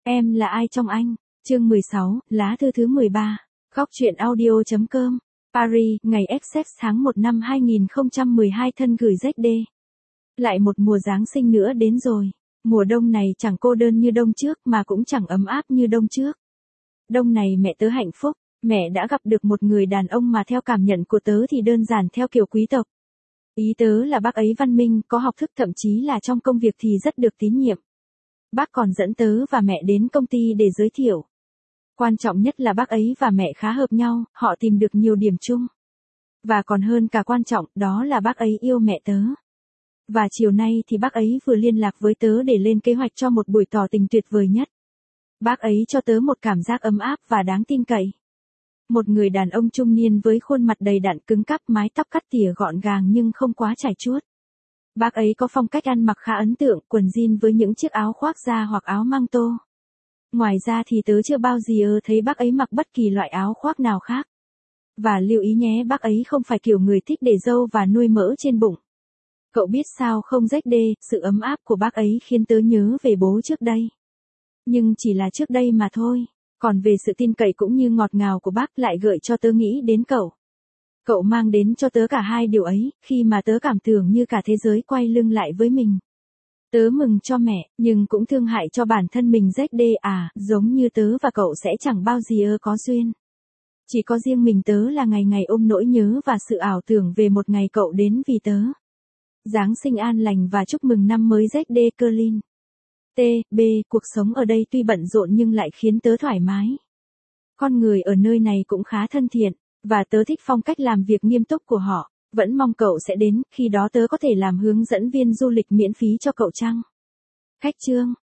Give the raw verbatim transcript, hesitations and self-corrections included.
Em là ai trong anh? Chương mười sáu, lá thư thứ mười ba. Góc truyện audio.com. Paris, ngày Essex tháng một năm hai nghìn không trăm mười hai thân gửi dét đê. Lại một mùa Giáng sinh nữa đến rồi. Mùa đông này chẳng cô đơn như đông trước mà cũng chẳng ấm áp như đông trước. Đông này mẹ tớ hạnh phúc, mẹ đã gặp được một người đàn ông mà theo cảm nhận của tớ thì đơn giản theo kiểu quý tộc. Ý tớ là bác ấy văn minh, có học thức, thậm chí là trong công việc thì rất được tín nhiệm. Bác còn dẫn tớ và mẹ đến công ty để giới thiệu. Quan trọng nhất là bác ấy và mẹ khá hợp nhau, họ tìm được nhiều điểm chung. Và còn hơn cả quan trọng, đó là bác ấy yêu mẹ tớ. Và chiều nay thì bác ấy vừa liên lạc với tớ để lên kế hoạch cho một buổi tỏ tình tuyệt vời nhất. Bác ấy cho tớ một cảm giác ấm áp và đáng tin cậy. Một người đàn ông trung niên với khuôn mặt đầy đặn cứng cáp, mái tóc cắt tỉa gọn gàng nhưng không quá chải chuốt. Bác ấy có phong cách ăn mặc khá ấn tượng, quần jean với những chiếc áo khoác da hoặc áo măng tô. Ngoài ra thì tớ chưa bao giờ thấy bác ấy mặc bất kỳ loại áo khoác nào khác. Và lưu ý nhé, bác ấy không phải kiểu người thích để râu và nuôi mỡ trên bụng. Cậu biết sao không dét đê, sự ấm áp của bác ấy khiến tớ nhớ về bố trước đây. Nhưng chỉ là trước đây mà thôi. Còn về sự tin cậy cũng như ngọt ngào của bác lại gợi cho tớ nghĩ đến cậu. Cậu mang đến cho tớ cả hai điều ấy, khi mà tớ cảm tưởng như cả thế giới quay lưng lại với mình. Tớ mừng cho mẹ, nhưng cũng thương hại cho bản thân mình dét đê à, giống như tớ và cậu sẽ chẳng bao giờ có duyên. Chỉ có riêng mình tớ là ngày ngày ôm nỗi nhớ và sự ảo tưởng về một ngày cậu đến vì tớ. Giáng sinh an lành và chúc mừng năm mới dét đê Berlin. T, B, cuộc sống ở đây tuy bận rộn nhưng lại khiến tớ thoải mái. Con người ở nơi này cũng khá thân thiện, và tớ thích phong cách làm việc nghiêm túc của họ. Vẫn mong cậu sẽ đến, khi đó tớ có thể làm hướng dẫn viên du lịch miễn phí cho cậu chăng? Khách chương.